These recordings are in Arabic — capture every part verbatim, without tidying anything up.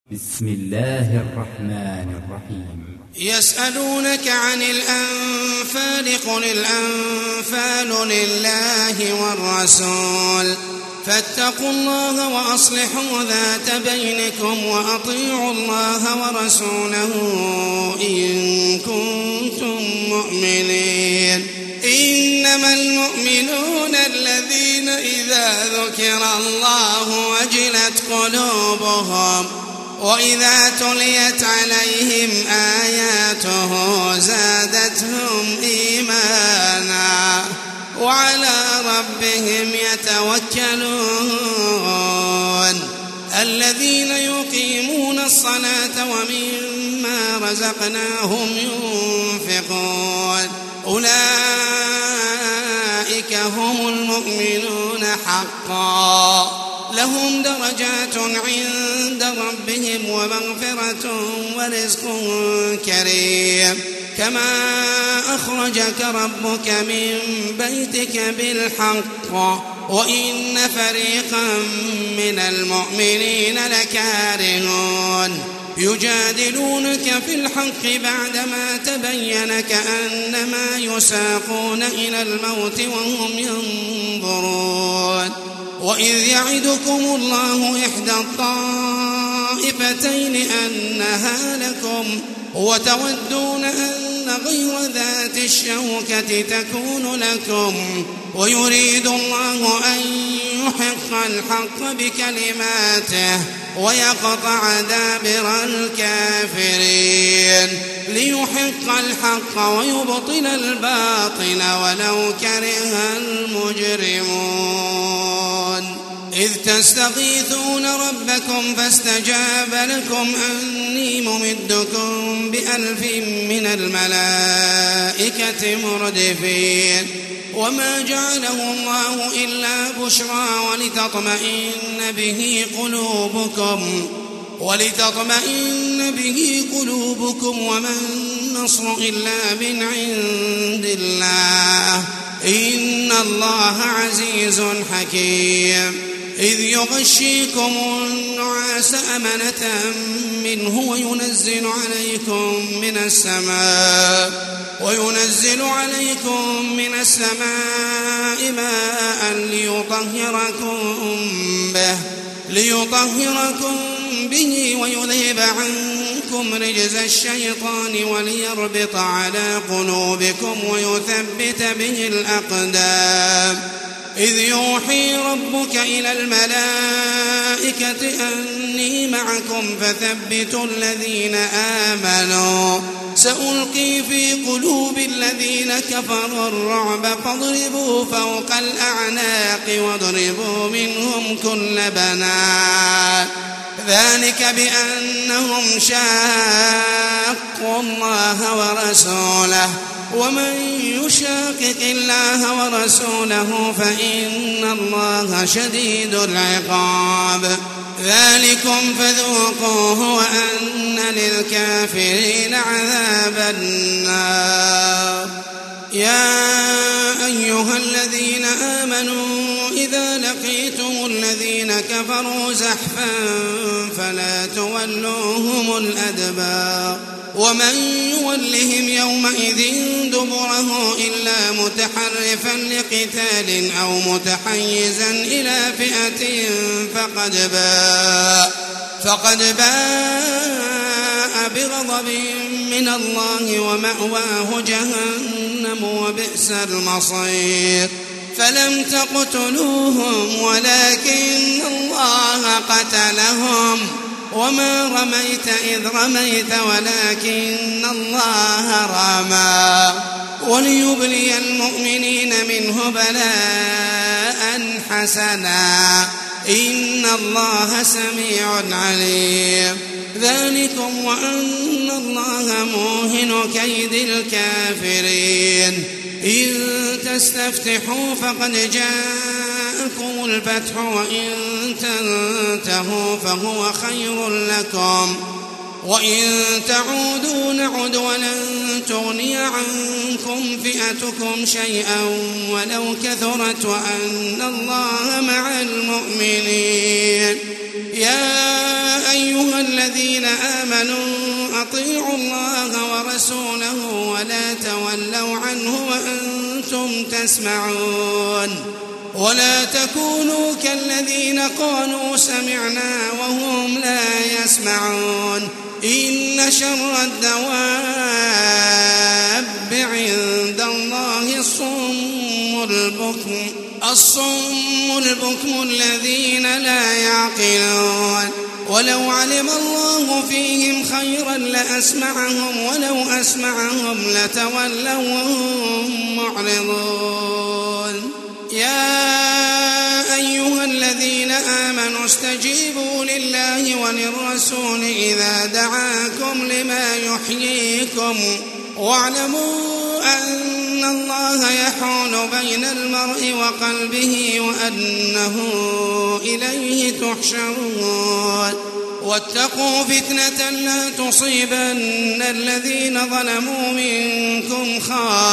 بسم الله الرحمن الرحيم. يسألونك عن الأنفال قل الأنفال لله والرسول فاتقوا الله وأصلحوا ذات بينكم وأطيعوا الله ورسوله إن كنتم مؤمنين. إنما المؤمنون الذين إذا ذكر الله وجلت قلوبهم وإذا تليت عليهم آياته زادتهم إيمانا وعلى ربهم يتوكلون. الذين يقيمون الصلاة ومما رزقناهم ينفقون أولئك هم المؤمنون حقا لهم درجات عند ربهم ومغفرة ورزق كريم. كما أخرجك ربك من بيتك بالحق وإن فريقا من المؤمنين لكارهون يجادلونك في الحق بعدما تبين كأنما يساقون إلى الموت وهم ينظرون. وإذ يعدكم الله إحدى الطائفتين أنها لكم وتودون أن غير ذات الشوكة تكون لكم ويريد الله أن يحق الحق بكلماته ويقطع دابر الكافرين ليحق الحق ويبطل الباطل ولو كره المجرمون. إذ تستغيثون ربكم فاستجاب لكم أني ممدكم بألف من الملائكة مردفين. وما جعله الله إلا بشرى ولتطمئن به قلوبكم ولتطمئن به قلوبكم وما النصر إلا من عند الله إن الله عزيز حكيم. إذ يغشيكم النعاس أمنة منه وينزل عليكم من السماء وينزل عليكم من السماء ماء ليطهركم به ليطهركم به ويذهب عنكم رجز الشيطان وليربط على قلوبكم ويثبت به الأقدام. إذ يوحي ربك إلى الملائكة أني معكم فثبتوا الذين آمنوا سألقي في قلوب الذين كفروا الرعب فاضربوا فوق الأعناق واضربوا منهم كل بنان ذلك بأنهم شاقوا الله ورسوله ومن يشاقق الله ورسوله فإن الله شديد العقاب. ذلكم فذوقوه وأن للكافرين عذاب النار. يا أيها الذين آمنوا إذا لقيتم الذين كفروا زحفا فلا تولوهم الأدبار ومن يولهم يومئذ دبره إلا متحرفا لقتال أو متحيزا إلى فئة فقد باء فقد باء بغضب من الله ومأواه جهنم وبئس المصير. فلم تقتلوهم ولكن الله قتلهم وما رميت إذ رميت ولكن الله رمى وليبلي المؤمنين منه بلاء حسنا إن الله سميع عليم. ذلكم وأن الله موهن كيد الكافرين. إن تستفتحوا فقد جاءكم الفتح وإن تنتهوا فهو خير لكم وإن تعودوا نعد ولن تغني عنكم فئتكم شيئا ولو كثرت وأن الله مع المؤمنين. يا أيها الذين آمنوا أطيعوا الله ورسوله ولا تولوا عنه وأنتم تسمعون ولا تكونوا كالذين قالوا سمعنا وهم لا يسمعون إن شر الدواب عند الله الصم البكم الصم البكم الذين لا يعقلون ولو علم الله فيهم خيرا لأسمعهم ولو أسمعهم لتولوا وهم معرضون يا أيها الذين آمنوا استجيبوا لله وللرسول إذا دعاكم لما يحييكم واعلموا أن الله يحول بين المرء وقلبه وأنه إليه تحشرون واتقوا فتنة لا تصيبن الذين ظلموا منكم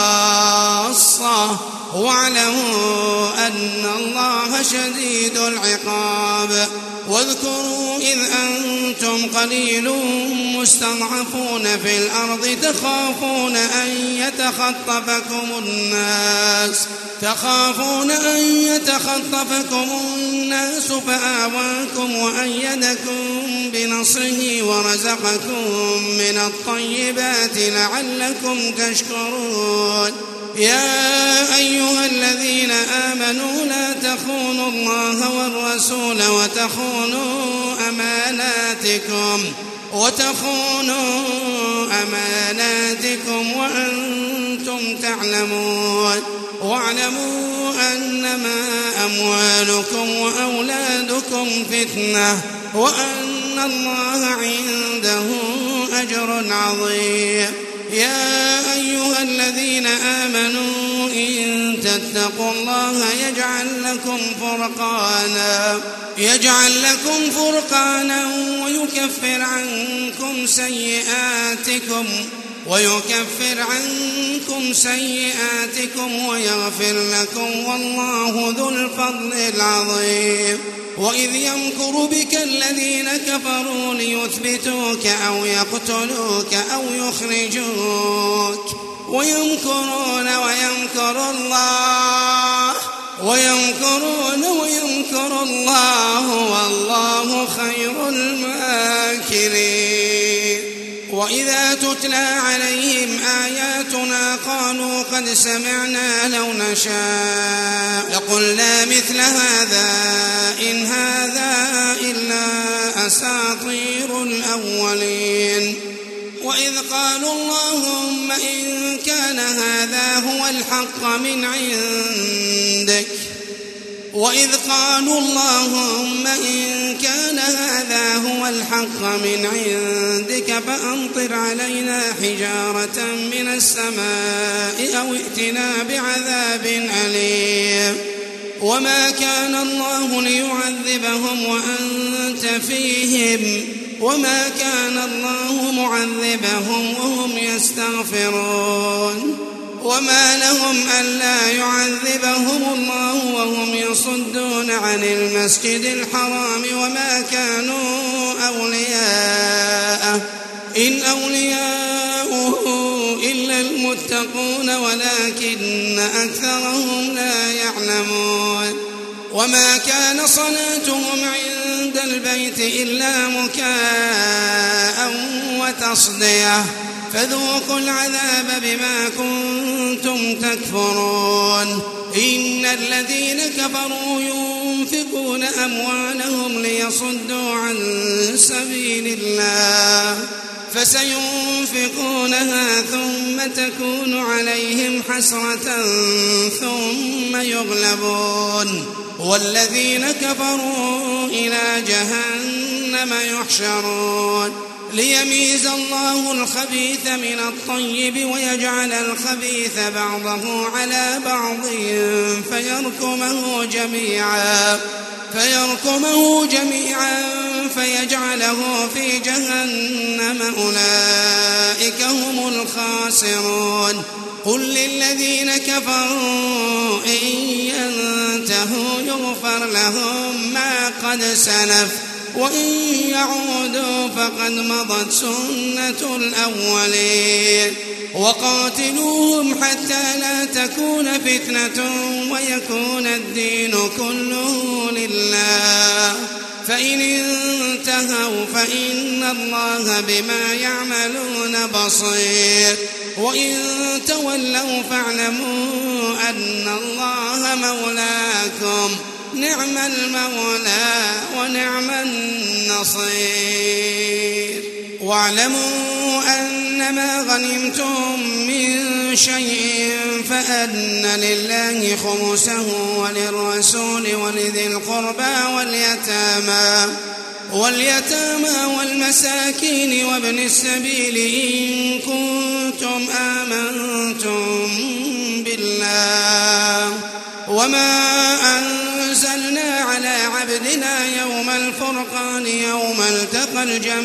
خاصة واعلموا أن الله شديد العقاب واذكروا إذ أنتم قليل مستضعفون في الأرض تخافون أن يتخطفكم الناس تخافون أن يتخطفكم الناس فآواكم وأيدكم بنصره ورزقكم من الطيبات لعلكم تشكرون يا أيها الذين آمنوا لا تخونوا الله والرسول وتخونوا أماناتكم وتخونوا أماناتكم وأنتم تعلمون واعلموا أنما أموالكم وأولادكم فتنة وأن الله عنده أجر عظيم يا أيها الذين آمنوا إن تتقوا الله يجعل لكم فرقانا يجعل لكم فرقانا ويكفر عنكم سيئاتكم ويكفر عنكم سيئاتكم ويغفر لكم والله ذو الفضل العظيم وإذ يمكر بك الذين كفروا ليثبتوك أو يقتلوك أو يخرجوك ويمكرون ويمكر الله ويمكرون ويمكر الله والله خير الماكرين وإذا تتلى عليهم آياتنا قالوا قد سمعنا لو نشاء لقلنا مثل هذا إن هذا إلا أساطير الأولين وإذ قالوا اللهم إن كان هذا هو الحق من عندك وإذ قالوا اللهم إن كان هذا هو الحق من عندك فأمطر علينا حجارة من السماء أو ائتنا بعذاب أليم وما كان الله ليعذبهم وأنت فيهم وما كان الله معذبهم وهم يستغفرون وما لهم ألا يعذبهم الله وهم يصدون عن المسجد الحرام وما كانوا أولياءه إن أولياؤه إلا المتقون ولكن أكثرهم لا يعلمون وما كان صلاتهم عند البيت إلا مكاء وتصدية فذوقوا العذاب بما كنتم تكفرون إن الذين كفروا ينفقون أموالهم ليصدوا عن سبيل الله فسينفقونها ثم تكون عليهم حسرة ثم يغلبون والذين كفروا إلى جهنم يحشرون ليميز الله الخبيث من الطيب ويجعل الخبيث بعضه على بعض فيركمه جميعا فيركمه جميعا فيجعله في جهنم أولئك هم الخاسرون قل للذين كفروا إن ينتهوا يغفر لهم ما قد سلف وإن يعودوا فقد مضت سنة الأولين وقاتلوهم حتى لا تكون فتنة ويكون الدين كله لله فإن انتهوا فإن الله بما يعملون بصير وإن تولوا فاعلموا أن الله مولاكم نعم المولى ونعم النصير واعلموا أنما غنمتم من شيء فأن لله خمسه وللرسول ولذي القربى واليتامى واليتامى والمساكين وابن السبيل إن كنتم آمنتم بالله وما أنزلنا على عبدنا يوم الفرقان يوم التقى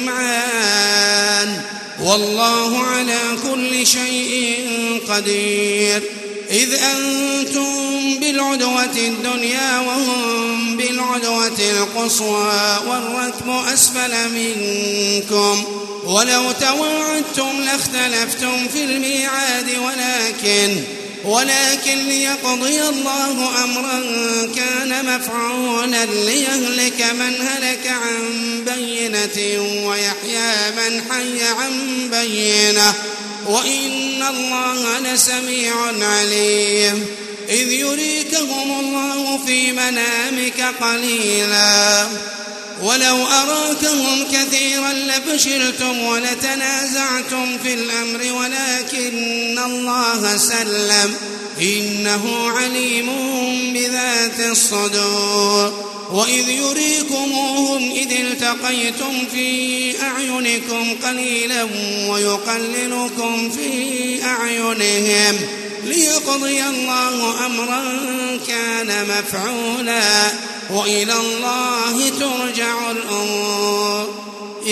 الجمعان والله على كل شيء قدير إذ أنتم بالعدوة الدنيا وهم بالعدوة القصوى والركب أسفل منكم ولو تواعدتم لاختلفتم في الميعاد ولكن ولكن ليقضي الله أمرا كان مفعولا ليهلك من هلك عن بينة ويحيى من حي عن بينة وإن الله لسميع عليم إذ يريكهم الله في منامك قليلا ولو أراكهم كثيرا لفشلتم ولتنازعتم في الأمر ولكن الله سلم إنه عليم بذات الصدور وإذ يريكموهم إذ التقيتم في أعينكم قليلا ويقللكم في أعينهم ليقضي الله أمرا كان مفعولا وإلى الله ترجع الأمور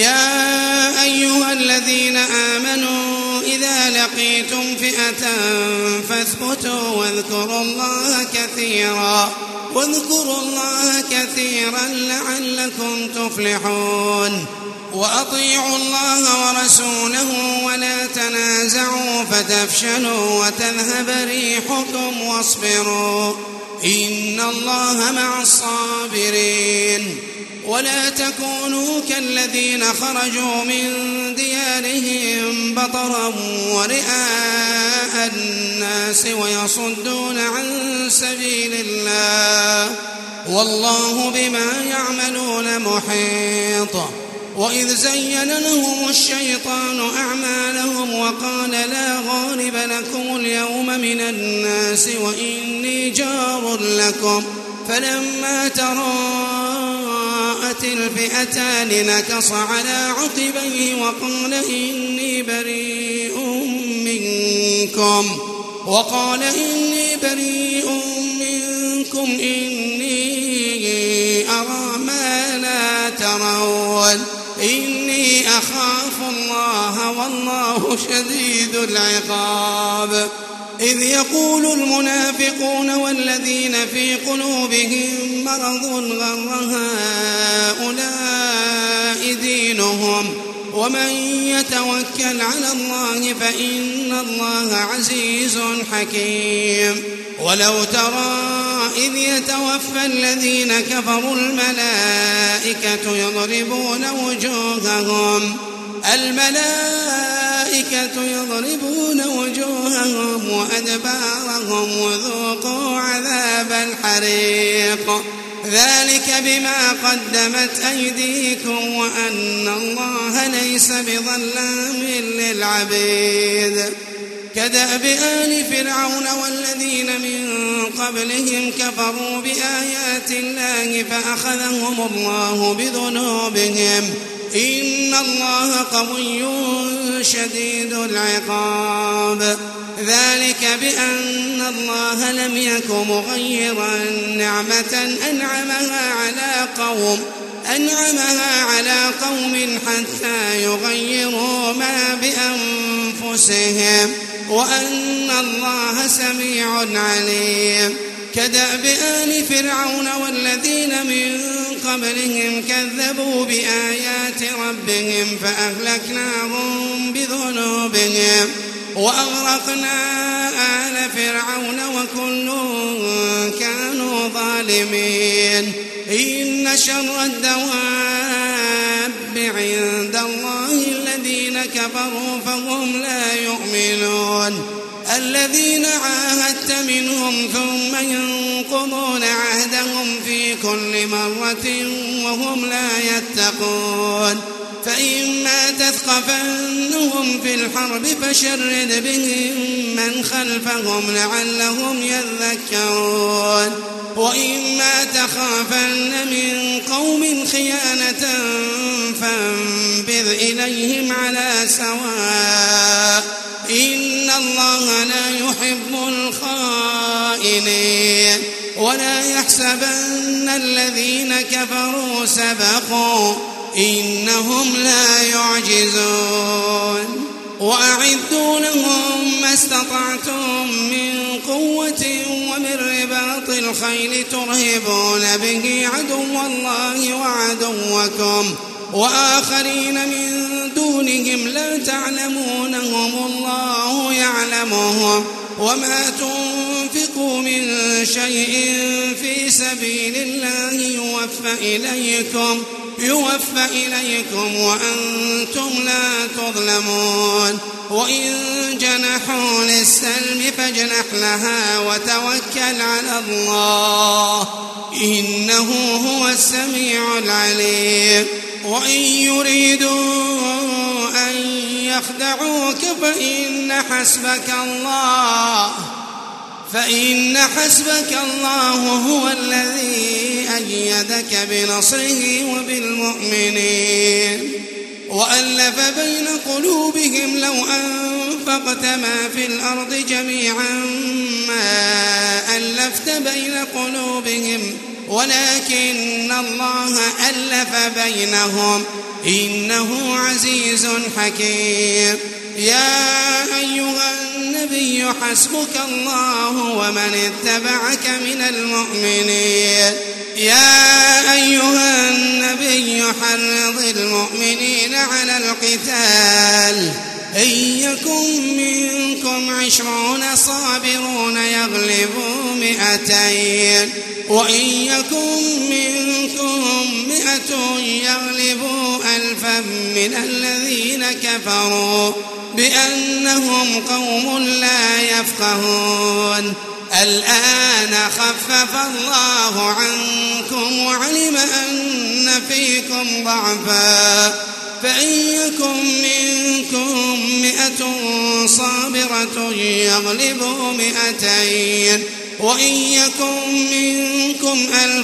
يا أيها الذين آمنوا إذا لقيتم فئة فاثبتوا واذكروا الله كثيرا واذكروا الله كثيرا لعلكم تفلحون وأطيعوا الله ورسوله ولا تنازعوا فتفشلوا وتذهب ريحكم واصبروا إن الله مع الصابرين ولا تكونوا كالذين خرجوا من ديارهم بطرا ورئاء الناس ويصدون عن سبيل الله والله بما يعملون محيط وإذ زين لهم الشيطان أعمالهم وقال لا غالب لكم اليوم من الناس وإني جار لكم فلما تراءت الفئتان نكص على عقبيه وقال إني بريء منكم وقال إني بريء منكم إني أرى ما لا ترون إني أخاف الله والله شديد العقاب إذ يقول المنافقون والذين في قلوبهم مرض غر هؤلاء دينهم ومن يتوكل على الله فإن الله عزيز حكيم ولو ترى إذ يتوفى الذين كفروا الملائكة يضربون وجوههم الملائكة يضربون وجوههم وأدبارهم وذوقوا عذاب الحريق ذلك بما قدمت أيديكم وأن الله ليس بظلام للعبيد كدأب آل فرعون والذين من قبلهم كفروا بآيات الله فأخذهم الله بذنوبهم إن الله قوي شديد العقاب ذلك بأن الله لم يك مغيرا نعمة أنعمها على قوم أنعمها على قوم حتى يغيروا ما بأنفسهم وأن الله سميع عليم كدأب آل فرعون والذين من قبلهم كذبوا بآيات ربهم فأهلكناهم بذنوبهم وأغرقنا آل فرعون وكل كانوا ظالمين إن شر الدواب عند الله الذين كفروا فهم لا يؤمنون الذين عاهدت منهم ثم ينقضون عهدهم في كل مرة وهم لا يتقون فإما تثقفنهم في الحرب فشرد بهم من خلفهم لعلهم يذكرون وإما تخافن من قوم خيانة فانبذ إليهم على سواء إن الله لا يحب الخائنين ولا يحسبن الذين كفروا سبقوا إنهم لا يعجزون وأعدوا لهم ما استطعتم من قوة ومن رباط الخيل ترهبون به عدو الله وعدوكم وآخرين من دونهم لا تعلمونهم الله يعلمهم وما تنفقوا من شيء في سبيل الله يوفى إليكم يوفى إليكم وأنتم لا تظلمون وإن جنحوا للسلم فاجنح لها وتوكل على الله إنه هو السميع العليم وإن يريدوا أن يخدعوك فإن حسبك الله فإن حسبك الله هو الذي أيدك بنصره وبالمؤمنين وألف بين قلوبهم لو أنفقت ما في الأرض جميعا ما ألفت بين قلوبهم ولكن الله ألف بينهم إنه عزيز حكيم يا أيها النبي حسبك الله ومن اتبعك من المؤمنين يا أيها النبي حرض المؤمنين على القتال إن يكن منكم عشرون صابرون يغلبوا مئتين وإن يكن منكم مئة يغلبوا ألفا من الذين كفروا بأنهم قوم لا يفقهون الآن خفف الله عنكم وعلم أن فيكم ضعفا فإن يكن منكم مئة صابرة يغلبوا مئتين وإن يكن منكم ألف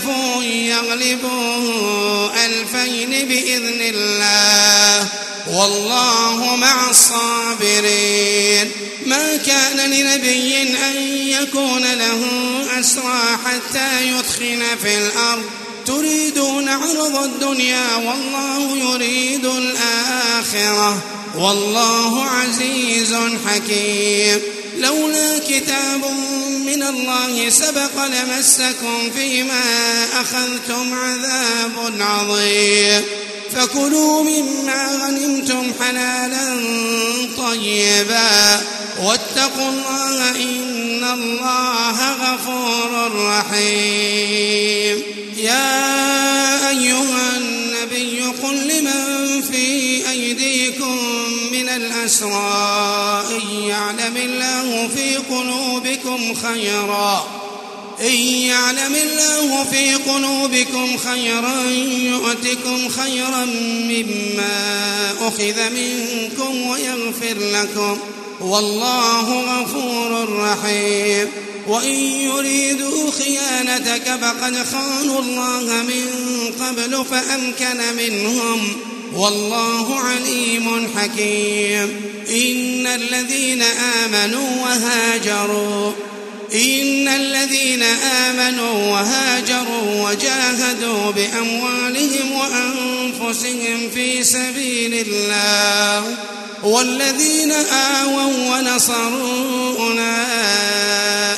يغلبوا ألفين بإذن الله والله مع الصابرين ما كان لنبي أن يكون له أسرى حتى يثخن في الأرض تريدون عرض الدنيا والله يريد الآخرة والله عزيز حكيم لولا كتاب من الله سبق لمسكم فيما أخذتم عذاب عظيم فكلوا مما غنمتم حلالا طيبا واتقوا الله إن الله غفور رحيم يا أيها النبي قل لمن في أيديكم من الأسرى إن يعلم الله في قلوبكم خيرا إن يعلم الله في قلوبكم خيرا يؤتكم خيرا مما أخذ منكم ويغفر لكم والله غفور رحيم وإن يريدوا خيانتك فقد خانوا الله من قبل فأمكن منهم والله عليم حكيم إن الذين آمنوا وهاجروا إن الذين آمنوا وهاجروا وجاهدوا بأموالهم وأنفسهم في سبيل الله والذين آووا ونصروا أولئك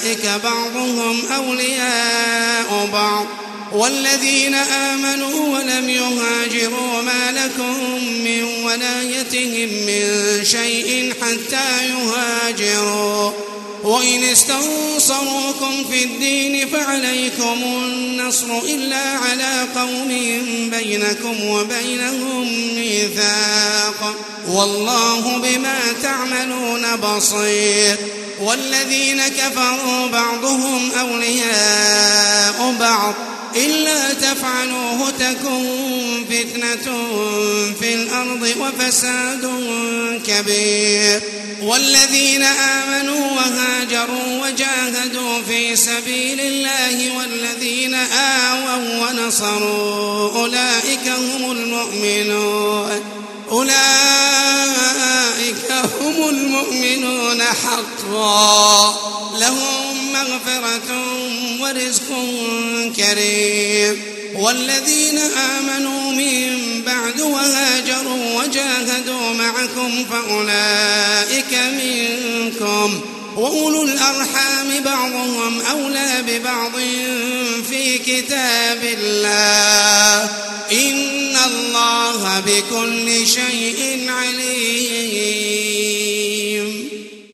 أولئك بعضهم أولياء بعض والذين آمنوا ولم يهاجروا ما لكم من ولايتهم من شيء حتى يهاجروا وإن استنصروكم في الدين فعليكم النصر إلا على قوم بينكم وبينهم ميثاق والله بما تعملون بصير والذين كفروا بعضهم أولياء بعض إلا تفعلوه تكن فتنة في الأرض وفساد كبير والذين آمنوا وهاجروا وجاهدوا في سبيل الله والذين آووا ونصروا أولئك هم المؤمنون أولئك هم المؤمنون حقا لهم مغفرة ورزق كريم والذين آمنوا من بعد وهاجروا وجاهدوا معكم فأولئك منكم وأولو الأرحام بعضهم أولى ببعض في كتاب الله إن الله بكل شيء عليم.